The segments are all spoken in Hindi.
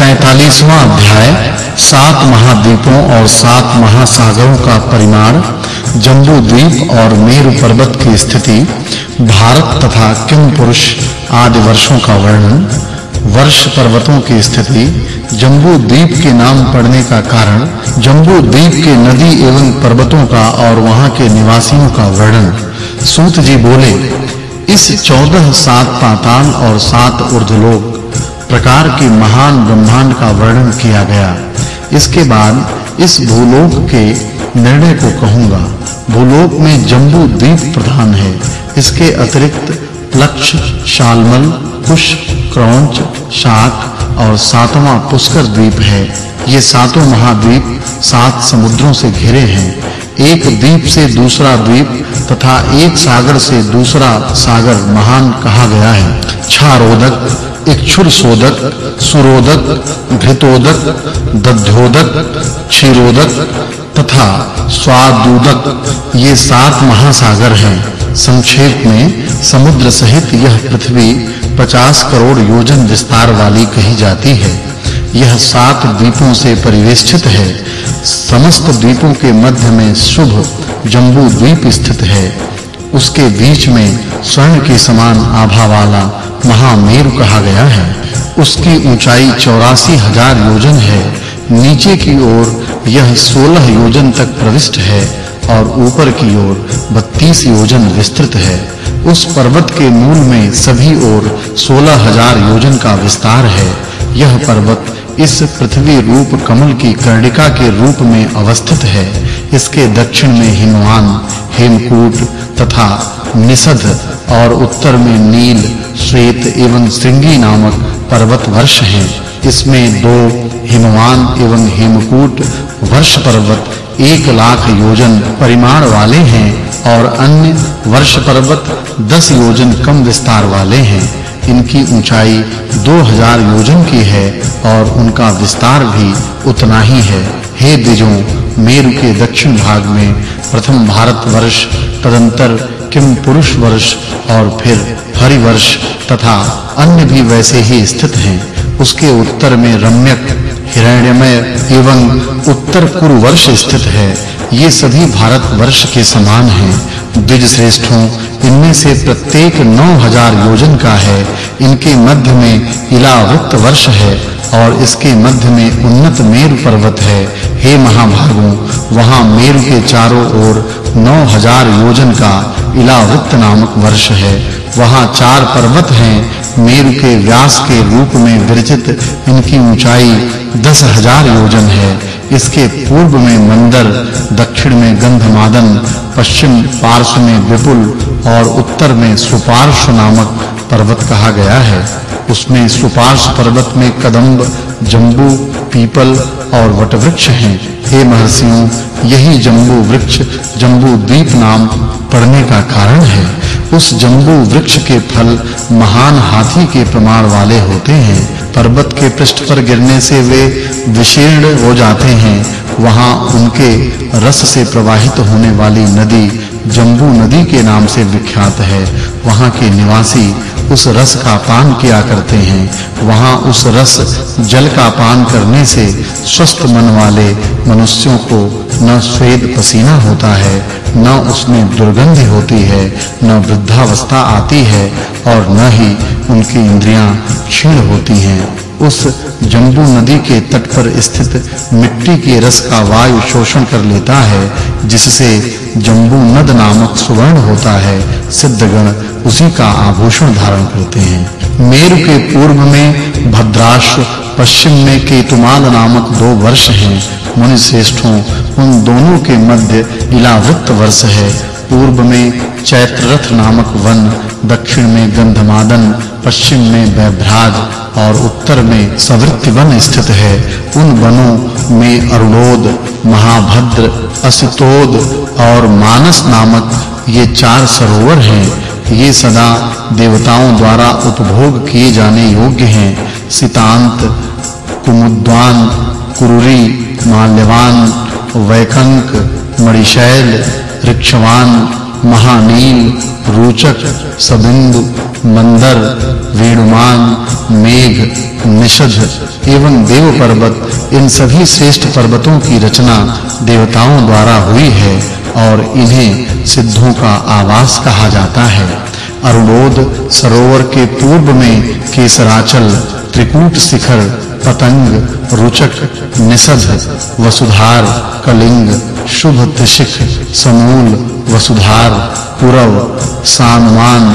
45वां अध्याय 7 महाद्वीपों और 7 महासागरों का परिमाण, जम्बू द्वीप और मेरु पर्वत की स्थिति, भारत तथा किमपुरुष आदि वर्षों का वर्णन, वर्ष पर्वतों की स्थिति, जम्बू द्वीप के नाम पड़ने का कारण, जम्बू द्वीप के नदी एवं पर्वतों का और वहां के निवासियों का वर्णन। सूत जी बोले, इस 14 7 पाताल और 7 ऊर्ध्वलोक प्रकार के महान ब्रह्मांड का वर्णन किया गया। इसके बाद इस भूलोक के निर्णय को कहूंगा। भूलोक में जम्बू द्वीप प्रधान है। इसके अतिरिक्त प्लक्ष, शालमल, कुश, क्रौंच, शाक और 7वां पुष्कर द्वीप है। ये 7 महाद्वीप 7 समुद्रों से घिरे हैं। एक द्वीप से दूसरा द्वीप तथा एक सागर से दूसरा सागर महान कहा गया है। क्षारोदक, इक्षुरसोदक, सुरोदक, घृतोदक, दध्योदक, क्षीरोदक तथा स्वादुदक ये 7 महासागर हैं। संक्षेप में समुद्र सहित यह पृथ्वी 50 करोड़ योजन विस्तार वाली कही जाती है। यह 7 द्वीपों से परिवेष्टित है। समस्त द्वीपों के मध्य में शुभ जम्बू द्वीप स्थित है। उसके बीच में स्वर्ण के समान आभा वाला महामेरु कहा गया है। उसकी ऊंचाई 84,000 योजन है। नीचे की ओर यह 16 योजन तक प्रविष्ट है और ऊपर की ओर 32 योजन विस्तृत है। उस पर्वत के मूल में सभी ओर 16,000 योजन का विस्तार है। यह पर्वत इस पृथ्वी रूप कमल की कर्णिका के रूप में अवस्थित है। इसके दक्षिण में हिमवान, हेमकूट तथा निषद और उत्तर में नील, श्वेत एवं श्रृंगी नामक पर्वत वर्ष हैं। इसमें 2 हिमवान एवं हेमकूट वर्ष पर्वत 1,00,000 योजन परिमाण वाले हैं और अन्य वर्ष पर्वत 10 योजन कम विस्तार वाले हैं। इनकी ऊंचाई 2000 योजन की है और उनका विस्तार भी उतना ही है। हे द्विजों, मेरु के दक्षिण भाग में प्रथम भारत वर्ष, तदंतर किमपुरुष वर्ष और फिर हरि वर्ष तथा अन्य भी वैसे ही स्थित हैं। उसके उत्तर में रम्यक, हिरण्यमय एवं उत्तर कुरु वर्ष स्थित है। ये सभी भारत वर्ष के समान हैं। द्विज श्रेष्ठों, इनमें से प्रत्येक 9000 योजन का है। इनके मध्य में इलावृत वर्ष है और इसके मध्य में उन्नत मेरु पर्वत है। हे महाभागों, वहां मेरु के चारों ओर 9000 योजन का इलावृत नामक वर्ष है। वहां 4 पर्वत हैं। मेरु के व्यास के रूप में विरचित इनकी ऊंचाई 10,000 योजन है। इसके पूर्व में मंदर, दक्षिण में गंधमादन, पश्चिम पार्श्व में विपुल और उत्तर में सुपार्श्व नामक पर्वत कहा गया है। उसमें सुपार्श्व पर्वत में कदंब, जम्बू, पीपल और वटवृक्ष हैं। हे महर्षियों, यही जम्बू वृक्ष जम्बू द्वीप नाम पड़ने का कारण है। उस जम्बू वृक्ष के फल महान हाथी के प्रमाण वाले होते हैं। पर्वत के पृष्ठ पर गिरने से वे विशीर्ण हो जाते हैं। वहां उनके रस से प्रवाहित होने वाली नदी जम्बू नदी के नाम से विख्यात है। वहां के निवासी उस रस का पान किया करते हैं। वहां उस रस जल का पान करने से स्वस्थ मन वाले मनुष्यों को न स्वेद पसीना होता है, न उसमें दुर्गंध होती है, न वृद्धावस्था आती है और न ही उनकी इंद्रियां क्षीण होती हैं। उस जम्बू नदी के तट पर स्थित मिट्टी के रस का वायु शोषण कर लेता है, जिससे जम्बू नद नामक सुवर्ण होता है। सिद्धगण उसी का आभूषण धारण करते हैं। मेरु के पूर्व में भद्राश्व, पश्चिम में केतुमाल नामक 2 वर्ष हैं। मुनि श्रेष्ठों, उन दोनों के मध्य इलावृत वर्ष है। पूर्व में चैत्ररथ नामक वन, दक्षिण में गंधमादन, पश्चिम में वैभ्राज और उत्तर में सवृत्ति वन स्थित है। उन वनों में अरुणोद, महाभद्र, असितोद और मानस नामक ये 4 सरोवर हैं। ये सदा देवताओं द्वारा उपभोग किए जाने योग्य हैं। सितांत, कुमुद्वान, कुरुरी, माल्यवान, वैकंक, मणिशैल, ऋक्षवान, महानील, रूचक, सबिंदु, मंदर, वेणुमान, मेघ, निषध एवं देव पर्वत, इन सभी श्रेष्ठ पर्वतों की रचना देवताओं द्वारा हुई है और इन्हें सिद्धों का आवास कहा जाता है। अरुणोद सरोवर के पूर्व में केसराचल, त्रिकूट शिखर, पतंग, रुचक, निषध, वसुधार, कलिंग, शुभ त्रिशिख, समूल, वसुधार, पुरव, सानमान,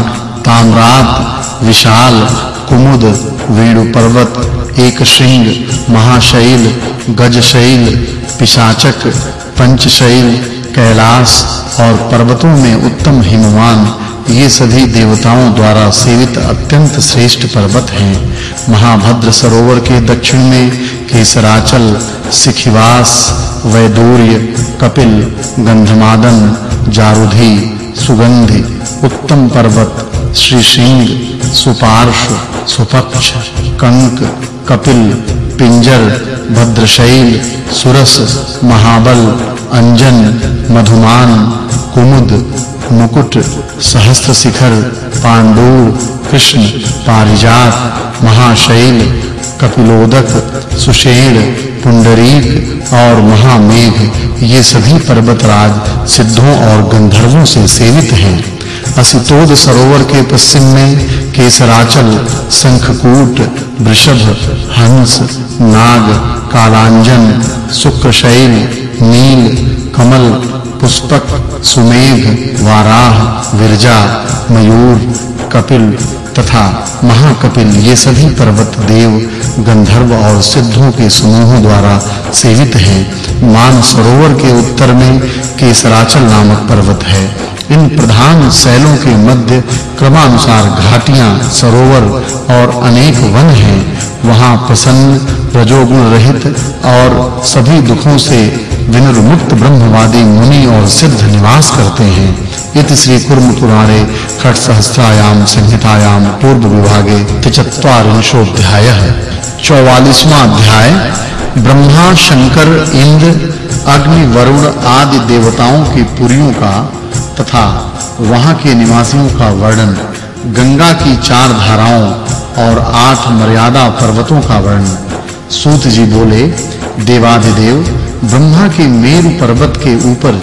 ताम्रात, विशाल, कुमुद, वेणु पर्वत, एक श्रृंग, महाशैल, गजशैल, पिशाचक, पंचशैल, कैलाश और पर्वतों में उत्तम हिमवान, ये सभी देवताओं द्वारा सेवित अत्यंत श्रेष्ठ पर्वत हैं। महाभद्र सरोवर के दक्षिण में केसराचल, सिखिवास, वैदूर्य, कपिल, गंधमादन, जारुधि, सुगंधि, उत्तम पर्वत, श्रीशृंग, सुपार्श्व, सुपक्ष, कंक, कपिल, पिंजर, भद्रशैल, सुरस, महाबल, अंजन, मधुमान, कुमुद, मुकुट, सहस्त्र शिखर, पांडूर, कृष्ण, पारिजात, महाशैल, कपिलोदक, सुषेण, पुंडरीक और महामेघ, ये सभी पर्वतराज सिद्धों और गंधर्वों से सेवित हैं। असितोद सरोवर के पश्चिम में केसराचल, शंखकूट, वृषभ, हंस, नाग, कालांजन, शुक्रशैल, नील, कमल, पुष्पक, सुमेघ, वाराह, विरजा, मयूर, कपिल तथा महाकपिल, ये सभी पर्वत देव, गंधर्व और सिद्धों के समूहों द्वारा सेवित हैं। मान सरोवर के उत्तर में केसराचल नामक पर्वत है। इन प्रधान शैलों के मध्य क्रमानुसार घाटियां, सरोवर और अनेक वन हैं। वहां प्रसन्न, रजोगुण रहित और सभी दुखों से विनिर्मुक्त ब्रह्मवादी मुनि और सिद्ध निवास करते हैं। इति श्री कुर्म पुराणे खट सहस्त्रायाम संहितायाम पूर्व विभागे 43वां 44वां अध्याय। ब्रह्मा, शंकर, इंद्र, अग्नि, वरुण आदि देवताओं की पुरियों का तथा वहां के निवासियों का वर्णन, गंगा की 4 धाराओं और 8 मर्यादा पर्वतों का वर्णन। सूत जी बोले, देवाधिदेव ब्रह्मा के मेरु पर्वत के ऊपर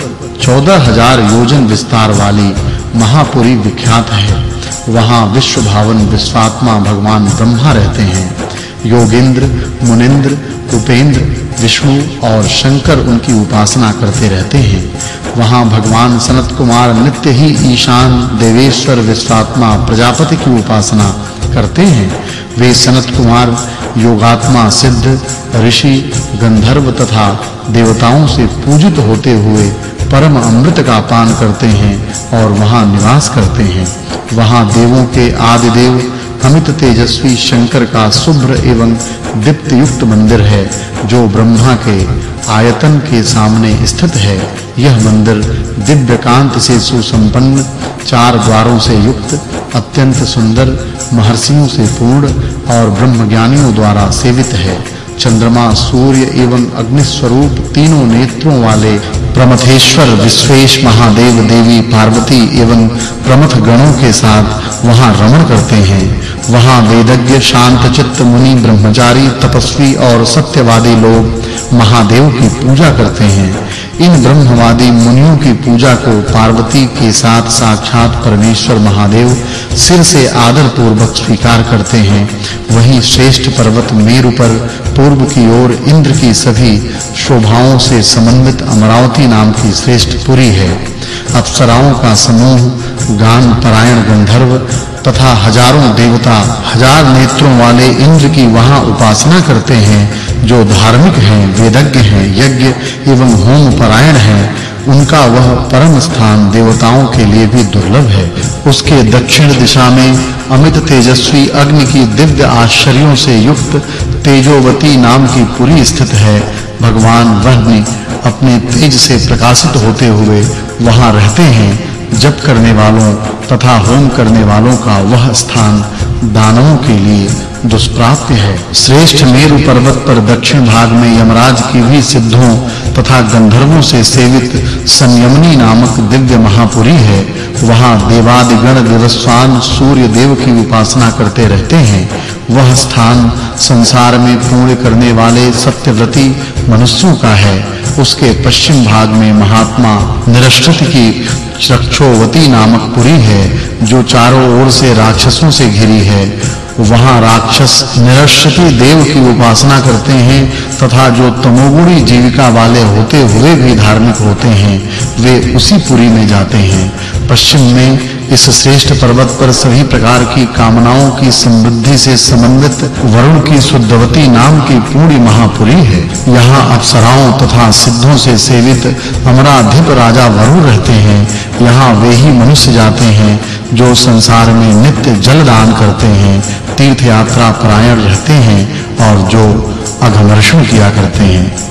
14000 योजन विस्तार वाली महापुरी विख्यात है। वहां विश्व भावन विश्वात्मा भगवान ब्रह्मा रहते हैं। योगेंद्र, मुनिंद्र, उपेंद्र, विष्णु और शंकर उनकी उपासना करते रहते हैं। वहां भगवान सनत कुमार नित्य ही ईशान देवेश्वर विश्वात्मा प्रजापति की उपासना करते हैं। वे सनत कुमार योगात्मा सिद्ध, ऋषि, गंधर्व तथा देवताओं से पूजित होते हुए परम अमृत का पान करते हैं और वहां निवास करते हैं। वहां देवों के आदिदेव अमित तेजस्वी शंकर का शुभ्र एवं दीप्त युक्त मंदिर है, जो ब्रह्मा के आयतन के सामने स्थित है। यह मंदिर दिव्य कांति से सुसंपन्न, 4 द्वारों से युक्त, अत्यंत सुंदर, महर्षियों से पूर्ण और ब्रह्मज्ञानियों द्वारा सेवित है। चंद्रमा, सूर्य एवं अग्नि स्वरूप तीनों नेत्रों वाले प्रमथेश्वर विश्वेश महादेव, देवी पार्वती एवं प्रमथ गणों के साथ वहां रमण करते हैं। वहां वेदज्ञ, शांत चित्त मुनि, ब्रह्मचारी, तपस्वी और सत्यवादी लोग महादेव की पूजा करते हैं। इन ब्रह्मवादी मुनियों की पूजा को पार्वती के साथ साक्षात परमेश्वर महादेव सिर से आदर पूर्वक स्वीकार करते हैं। वहीं श्रेष्ठ पर्वत मेरु पर पूर्व की ओर इंद्र की सभी शोभाओं से समन्वित अमरावती नाम की श्रेष्ठ पुरी है। अप्सराओं का समूह, गान परायण गंधर्व तथा हजारों देवता 1000 नेत्रों वाले इंद्र की वहां उपासना करते हैं, जो धार्मिक हैं, वेदज्ञ हैं, यज्ञ एवं होम परायण हैं। उनका वह परम स्थान देवताओं के लिए भी दुर्लभ है। उसके दक्षिण दिशा में अमित तेजस्वी अग्नि की दिव्य आश्चर्यों से युक्त तेजोवती नाम की पुरी स्थित है। भगवान वह्नि अपने तेज से प्रकाशित होते हुए वहां रहते हैं। जप करने वालों तथा होम करने वालों का वह स्थान दानवों के लिए दुष्प्राप्य है। श्रेष्ठ मेरु पर्वत पर दक्षिण भाग में यमराज की भी सिद्धों तथा गंधर्वों से सेवित संयमनी नामक दिव्य महापुरी है। वहां देवादिगण देवस्वान सूर्य देव की उपासना करते रहते हैं। वह स्थान संसार में पुण्य करने वाले सत्यव्रती मनुष्यों का है। उसके पश्चिम भाग में महात्मा निरश्चित की चक्षोवती नामक पुरी है, जो चारों ओर से राक्षसों से घिरी है। वहां राक्षस निरश्चित देव की उपासना करते हैं तथा जो तमोगुणी जीविका वाले होते हुए भी धार्मिक होते हैं, वे उसी पुरी में जाते हैं। पश्चिम में इस श्रेष्ठ पर्वत पर सभी प्रकार की कामनाओं की समृद्धि से संबंधित वरुण की शुद्धवती नाम की पूरी महापुरी है। यहाँ अप्सराओं तथा सिद्धों से सेवित अमराधिप राजा वरुण रहते हैं। यहाँ वे ही मनुष्य जाते हैं जो संसार में नित्य जल दान करते हैं, तीर्थ यात्रा परायण रहते हैं और जो अघमर्षण किया करते हैं।